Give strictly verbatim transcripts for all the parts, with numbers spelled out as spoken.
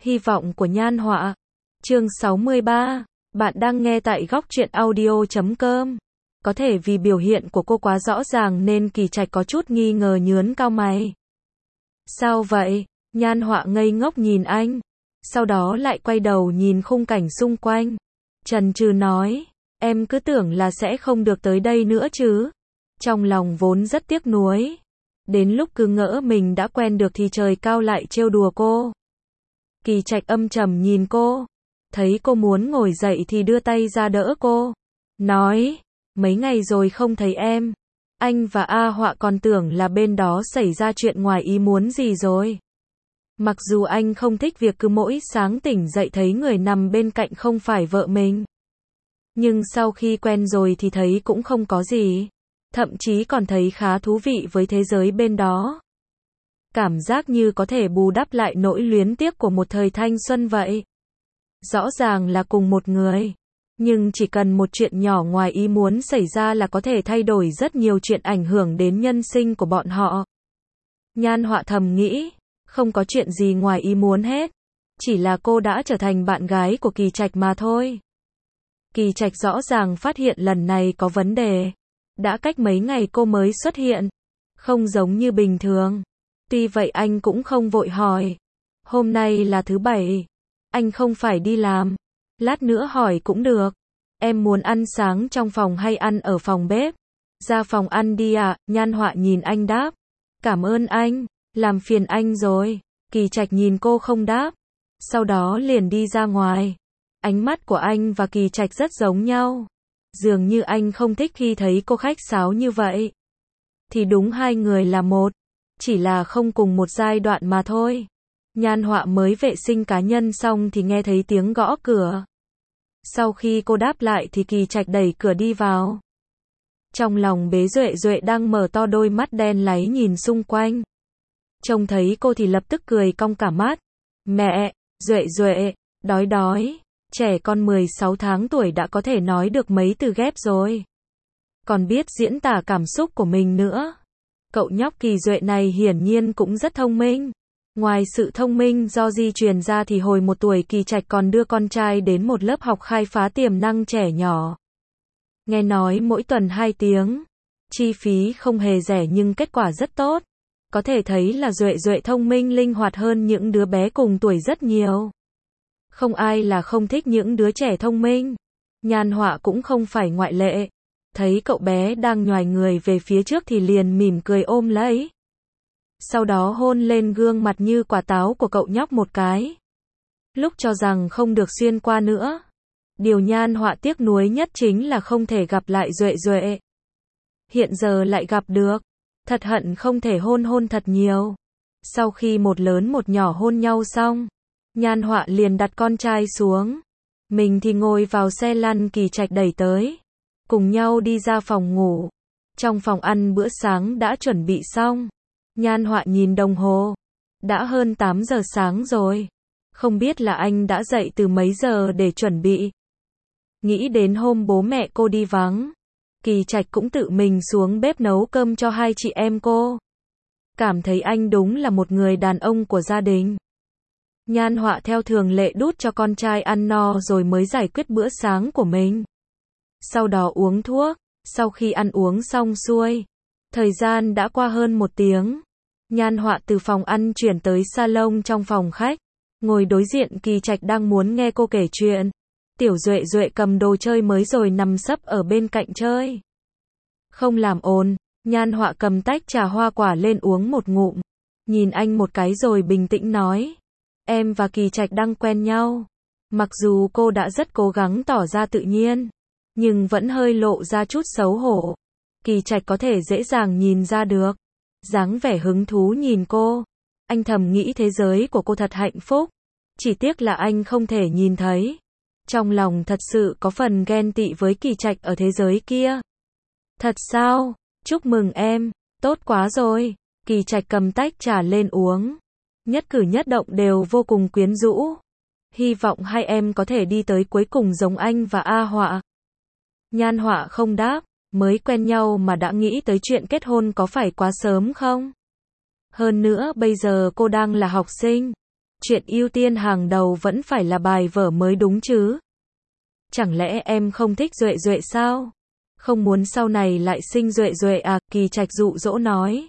Hy vọng của Nhan Họa. Chương sáu mươi ba. Bạn đang nghe tại góc truyện audio chấm com. Có thể vì biểu hiện của cô quá rõ ràng nên Kỳ Trạch có chút nghi ngờ nhớn cao mày. Sao vậy? Nhan Họa ngây ngốc nhìn anh. Sau đó lại quay đầu nhìn khung cảnh xung quanh. Chần chừ nói, em cứ tưởng là sẽ không được tới đây nữa chứ. Trong lòng vốn rất tiếc nuối. Đến lúc cứ ngỡ mình đã quen được thì trời cao lại trêu đùa cô. Kỳ Trạch âm trầm nhìn cô. Thấy cô muốn ngồi dậy thì đưa tay ra đỡ cô. Nói, mấy ngày rồi không thấy em. Anh và A Họa còn tưởng là bên đó xảy ra chuyện ngoài ý muốn gì rồi. Mặc dù anh không thích việc cứ mỗi sáng tỉnh dậy thấy người nằm bên cạnh không phải vợ mình. Nhưng sau khi quen rồi thì thấy cũng không có gì. Thậm chí còn thấy khá thú vị với thế giới bên đó. Cảm giác như có thể bù đắp lại nỗi luyến tiếc của một thời thanh xuân vậy. Rõ ràng là cùng một người. Nhưng chỉ cần một chuyện nhỏ ngoài ý muốn xảy ra là có thể thay đổi rất nhiều chuyện ảnh hưởng đến nhân sinh của bọn họ. Nhan Họa thầm nghĩ, không có chuyện gì ngoài ý muốn hết. Chỉ là cô đã trở thành bạn gái của Kỳ Trạch mà thôi. Kỳ Trạch rõ ràng phát hiện lần này có vấn đề. Đã cách mấy ngày cô mới xuất hiện. Không giống như bình thường. Tuy vậy anh cũng không vội hỏi. Hôm nay là thứ bảy. Anh không phải đi làm. Lát nữa hỏi cũng được. Em muốn ăn sáng trong phòng hay ăn ở phòng bếp? Ra phòng ăn đi ạ, à? Nhan Họa nhìn anh đáp. Cảm ơn anh, làm phiền anh rồi. Kỳ Trạch nhìn cô không đáp. Sau đó liền đi ra ngoài. Ánh mắt của anh và Kỳ Trạch rất giống nhau. Dường như anh không thích khi thấy cô khách sáo như vậy. Thì đúng hai người là một. Chỉ là không cùng một giai đoạn mà thôi. Nhan Họa mới vệ sinh cá nhân xong thì nghe thấy tiếng gõ cửa. Sau khi cô đáp lại thì Kỳ Trạch đẩy cửa đi vào. Trong lòng Bế Duệ Duệ đang mở to đôi mắt đen láy nhìn xung quanh. Trông thấy cô thì lập tức cười cong cả mắt. Mẹ, Duệ Duệ, đói đói. Trẻ con mười sáu tháng tuổi đã có thể nói được mấy từ ghép rồi. Còn biết diễn tả cảm xúc của mình nữa. Cậu nhóc Kỳ Duệ này hiển nhiên cũng rất thông minh. Ngoài sự thông minh do di truyền ra thì hồi một tuổi Kỳ Trạch còn đưa con trai đến một lớp học khai phá tiềm năng trẻ nhỏ. Nghe nói mỗi tuần hai tiếng. Chi phí không hề rẻ nhưng kết quả rất tốt. Có thể thấy là Duệ Duệ thông minh linh hoạt hơn những đứa bé cùng tuổi rất nhiều. Không ai là không thích những đứa trẻ thông minh. Nhan Họa cũng không phải ngoại lệ. Thấy cậu bé đang nhoài người về phía trước thì liền mỉm cười ôm lấy. Sau đó hôn lên gương mặt như quả táo của cậu nhóc một cái. Lúc cho rằng không được xuyên qua nữa. Điều Nhan Họa tiếc nuối nhất chính là không thể gặp lại Duệ Duệ. Hiện giờ lại gặp được. Thật hận không thể hôn hôn thật nhiều. Sau khi một lớn một nhỏ hôn nhau xong. Nhan Họa liền đặt con trai xuống. Mình thì ngồi vào xe lăn Kỳ Trạch đẩy tới. Cùng nhau đi ra phòng ngủ. Trong phòng ăn bữa sáng đã chuẩn bị xong. Nhan Họa nhìn đồng hồ. Đã hơn tám giờ sáng rồi. Không biết là anh đã dậy từ mấy giờ để chuẩn bị. Nghĩ đến hôm bố mẹ cô đi vắng. Kỳ Trạch cũng tự mình xuống bếp nấu cơm cho hai chị em cô. Cảm thấy anh đúng là một người đàn ông của gia đình. Nhan Họa theo thường lệ đút cho con trai ăn no rồi mới giải quyết bữa sáng của mình. Sau đó uống thuốc. Sau khi ăn uống xong xuôi. Thời gian đã qua hơn một tiếng. Nhan Họa từ phòng ăn chuyển tới salon trong phòng khách. Ngồi đối diện Kỳ Trạch đang muốn nghe cô kể chuyện. Tiểu Duệ Duệ cầm đồ chơi mới rồi nằm sấp ở bên cạnh chơi. Không làm ồn. Nhan Họa cầm tách trà hoa quả lên uống một ngụm. Nhìn anh một cái rồi bình tĩnh nói. Em và Kỳ Trạch đang quen nhau. Mặc dù cô đã rất cố gắng tỏ ra tự nhiên. Nhưng vẫn hơi lộ ra chút xấu hổ. Kỳ Trạch có thể dễ dàng nhìn ra được. Dáng vẻ hứng thú nhìn cô. Anh thầm nghĩ thế giới của cô thật hạnh phúc. Chỉ tiếc là anh không thể nhìn thấy. Trong lòng thật sự có phần ghen tị với Kỳ Trạch ở thế giới kia. Thật sao? Chúc mừng em. Tốt quá rồi. Kỳ Trạch cầm tách trà lên uống. Nhất cử nhất động đều vô cùng quyến rũ. Hy vọng hai em có thể đi tới cuối cùng giống anh và A Họa. Nhan Họa không đáp. Mới quen nhau mà đã nghĩ tới chuyện kết hôn có phải quá sớm không? Hơn nữa bây giờ cô đang là học sinh. Chuyện ưu tiên hàng đầu vẫn phải là bài vở mới đúng chứ. Chẳng lẽ em không thích Duệ Duệ sao? Không muốn sau này lại sinh Duệ Duệ à? Kỳ Trạch dụ dỗ nói.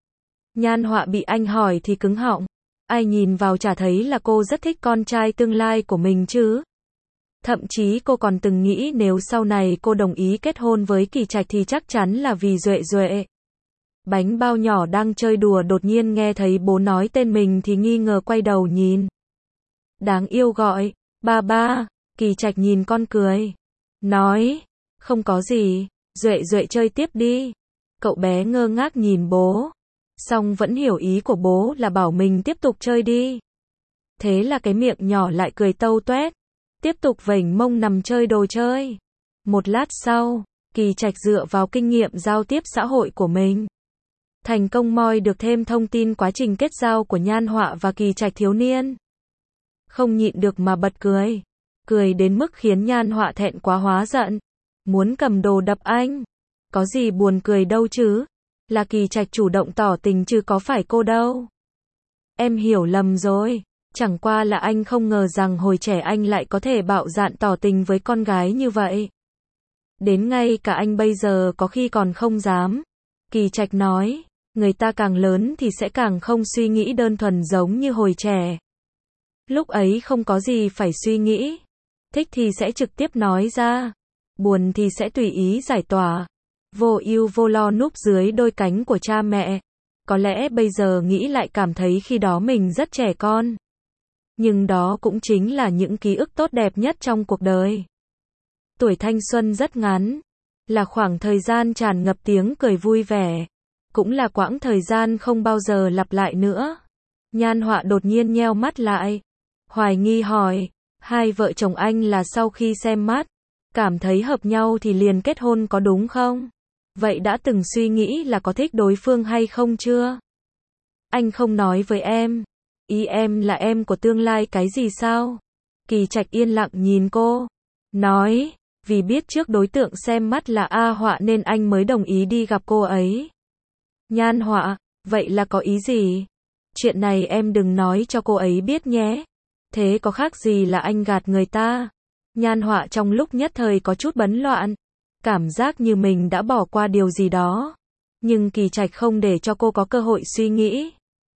Nhan Họa bị anh hỏi thì cứng họng. Ai nhìn vào chả thấy là cô rất thích con trai tương lai của mình chứ. Thậm chí cô còn từng nghĩ nếu sau này cô đồng ý kết hôn với Kỳ Trạch thì chắc chắn là vì Duệ Duệ. Bánh bao nhỏ đang chơi đùa đột nhiên nghe thấy bố nói tên mình thì nghi ngờ quay đầu nhìn. Đáng yêu gọi, ba ba. Kỳ Trạch nhìn con cười. Nói, không có gì, Duệ Duệ chơi tiếp đi. Cậu bé ngơ ngác nhìn bố. Xong vẫn hiểu ý của bố là bảo mình tiếp tục chơi đi. Thế là cái miệng nhỏ lại cười tâu tuét. Tiếp tục vểnh mông nằm chơi đồ chơi. Một lát sau, Kỳ Trạch dựa vào kinh nghiệm giao tiếp xã hội của mình. Thành công moi được thêm thông tin quá trình kết giao của Nhan Họa và Kỳ Trạch thiếu niên. Không nhịn được mà bật cười. Cười đến mức khiến Nhan Họa thẹn quá hóa giận. Muốn cầm đồ đập anh. Có gì buồn cười đâu chứ. Là Kỳ Trạch chủ động tỏ tình chứ có phải cô đâu. Em hiểu lầm rồi. Chẳng qua là anh không ngờ rằng hồi trẻ anh lại có thể bạo dạn tỏ tình với con gái như vậy. Đến ngay cả anh bây giờ có khi còn không dám. Kỳ Trạch nói, người ta càng lớn thì sẽ càng không suy nghĩ đơn thuần giống như hồi trẻ. Lúc ấy không có gì phải suy nghĩ. Thích thì sẽ trực tiếp nói ra. Buồn thì sẽ tùy ý giải tỏa. Vô ưu vô lo núp dưới đôi cánh của cha mẹ. Có lẽ bây giờ nghĩ lại cảm thấy khi đó mình rất trẻ con. Nhưng đó cũng chính là những ký ức tốt đẹp nhất trong cuộc đời. Tuổi thanh xuân rất ngắn. Là khoảng thời gian tràn ngập tiếng cười vui vẻ. Cũng là quãng thời gian không bao giờ lặp lại nữa. Nhan Họa đột nhiên nheo mắt lại. Hoài nghi hỏi. Hai vợ chồng anh là sau khi xem mắt. Cảm thấy hợp nhau thì liền kết hôn có đúng không? Vậy đã từng suy nghĩ là có thích đối phương hay không chưa? Anh không nói với em. Ý em là em của tương lai cái gì sao? Kỳ Trạch yên lặng nhìn cô. Nói, vì biết trước đối tượng xem mắt là A Họa nên anh mới đồng ý đi gặp cô ấy. Nhan Họa, vậy là có ý gì? Chuyện này em đừng nói cho cô ấy biết nhé. Thế có khác gì là anh gạt người ta? Nhan Họa trong lúc nhất thời có chút bấn loạn. Cảm giác như mình đã bỏ qua điều gì đó. Nhưng Kỳ Trạch không để cho cô có cơ hội suy nghĩ.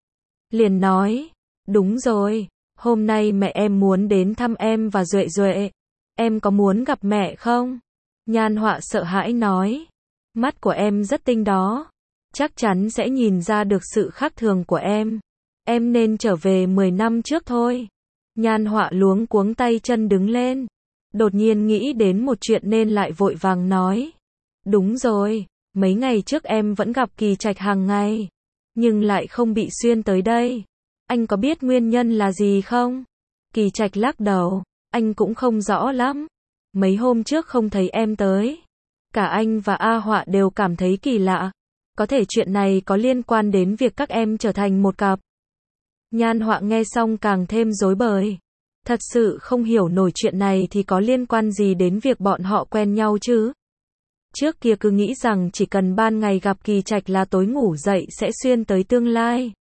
Liền nói, đúng rồi, hôm nay mẹ em muốn đến thăm em và Duệ Duệ. Em có muốn gặp mẹ không? Nhan Họa sợ hãi nói, mắt của em rất tinh đó. Chắc chắn sẽ nhìn ra được sự khác thường của em. Em nên trở về mười năm trước thôi. Nhan Họa luống cuống tay chân đứng lên. Đột nhiên nghĩ đến một chuyện nên lại vội vàng nói. Đúng rồi, mấy ngày trước em vẫn gặp Kỳ Trạch hàng ngày. Nhưng lại không bị xuyên tới đây. Anh có biết nguyên nhân là gì không? Kỳ Trạch lắc đầu. Anh cũng không rõ lắm. Mấy hôm trước không thấy em tới. Cả anh và A Họa đều cảm thấy kỳ lạ. Có thể chuyện này có liên quan đến việc các em trở thành một cặp. Nhan Họa nghe xong càng thêm rối bời. Thật sự không hiểu nổi chuyện này thì có liên quan gì đến việc bọn họ quen nhau chứ. Trước kia cứ nghĩ rằng chỉ cần ban ngày gặp Kỳ Trạch là tối ngủ dậy sẽ xuyên tới tương lai.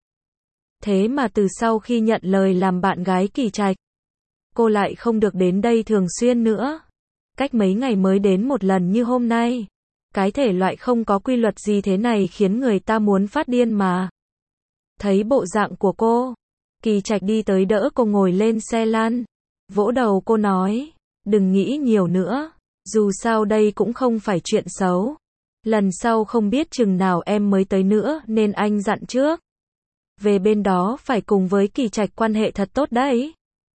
Thế mà từ sau khi nhận lời làm bạn gái Kỳ Trạch, cô lại không được đến đây thường xuyên nữa. Cách mấy ngày mới đến một lần như hôm nay. Cái thể loại không có quy luật gì thế này khiến người ta muốn phát điên mà. Thấy bộ dạng của cô, Kỳ Trạch đi tới đỡ cô ngồi lên xe lăn. Vỗ đầu cô nói, đừng nghĩ nhiều nữa. Dù sao đây cũng không phải chuyện xấu. Lần sau không biết chừng nào em mới tới nữa nên anh dặn trước. Về bên đó phải cùng với Kỳ Trạch quan hệ thật tốt đấy.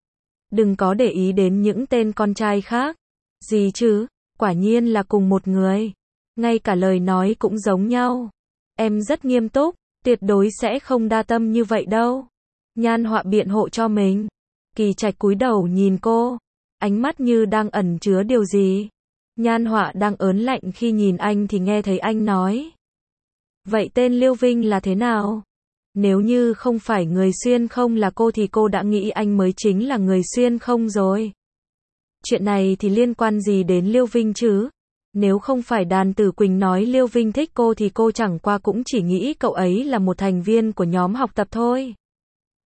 Đừng có để ý đến những tên con trai khác. Gì chứ, quả nhiên là cùng một người. Ngay cả lời nói cũng giống nhau. Em rất nghiêm túc, tuyệt đối sẽ không đa tâm như vậy đâu. Nhan Họa biện hộ cho mình. Kỳ Trạch cúi đầu nhìn cô. Ánh mắt như đang ẩn chứa điều gì. Nhan Họa đang ớn lạnh khi nhìn anh thì nghe thấy anh nói. Vậy tên Liêu Vinh là thế nào? Nếu như không phải người xuyên không là cô thì cô đã nghĩ anh mới chính là người xuyên không rồi. Chuyện này thì liên quan gì đến Liêu Vinh chứ? Nếu không phải Đàn Tử Quỳnh nói Liêu Vinh thích cô thì cô chẳng qua cũng chỉ nghĩ cậu ấy là một thành viên của nhóm học tập thôi.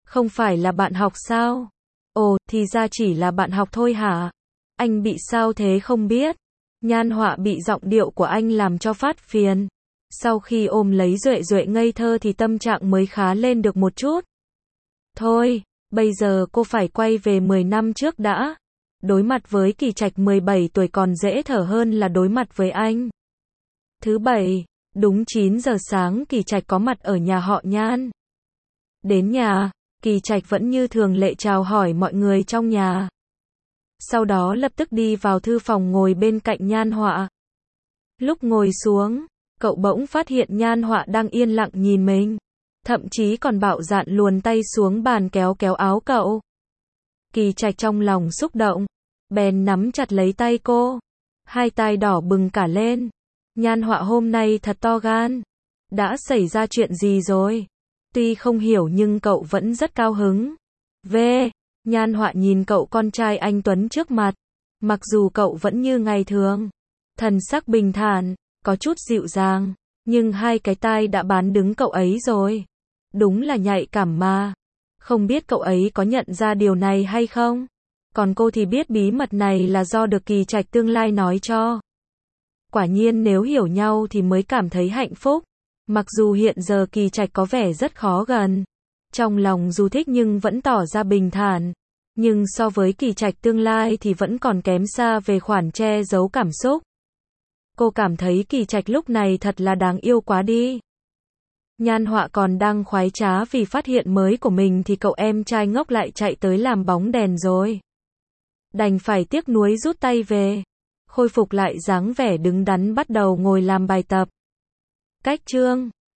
Không phải là bạn học sao? Ồ, thì ra chỉ là bạn học thôi hả? Anh bị sao thế không biết? Nhan Họa bị giọng điệu của anh làm cho phát phiền. Sau khi ôm lấy Duệ Duệ ngây thơ thì tâm trạng mới khá lên được một chút. Thôi, bây giờ cô phải quay về mười năm trước đã. Đối mặt với Kỳ Trạch mười bảy tuổi còn dễ thở hơn là đối mặt với anh. Thứ bảy, đúng chín giờ sáng Kỳ Trạch có mặt ở nhà họ Nhan. Đến nhà, Kỳ Trạch vẫn như thường lệ chào hỏi mọi người trong nhà. Sau đó lập tức đi vào thư phòng ngồi bên cạnh Nhan Họa. Lúc ngồi xuống, cậu bỗng phát hiện Nhan Họa đang yên lặng nhìn mình. Thậm chí còn bạo dạn luồn tay xuống bàn kéo kéo áo cậu. Kỳ Trạch trong lòng xúc động, bèn nắm chặt lấy tay cô. Hai tai đỏ bừng cả lên. Nhan Họa hôm nay thật to gan. Đã xảy ra chuyện gì rồi? Tuy không hiểu nhưng cậu vẫn rất cao hứng. V. Nhan Họa nhìn cậu con trai anh tuấn trước mặt. Mặc dù cậu vẫn như ngày thường, thần sắc bình thản, có chút dịu dàng, nhưng hai cái tai đã bán đứng cậu ấy rồi. Đúng là nhạy cảm mà. Không biết cậu ấy có nhận ra điều này hay không? Còn cô thì biết bí mật này là do được Kỳ Trạch tương lai nói cho. Quả nhiên nếu hiểu nhau thì mới cảm thấy hạnh phúc. Mặc dù hiện giờ Kỳ Trạch có vẻ rất khó gần. Trong lòng dù thích nhưng vẫn tỏ ra bình thản. Nhưng so với Kỳ Trạch tương lai thì vẫn còn kém xa về khoản che giấu cảm xúc. Cô cảm thấy Kỳ Trạch lúc này thật là đáng yêu quá đi. Nhan Họa còn đang khoái trá vì phát hiện mới của mình thì cậu em trai ngốc lại chạy tới làm bóng đèn rồi. Đành phải tiếc nuối rút tay về. Khôi phục lại dáng vẻ đứng đắn bắt đầu ngồi làm bài tập. Cách chương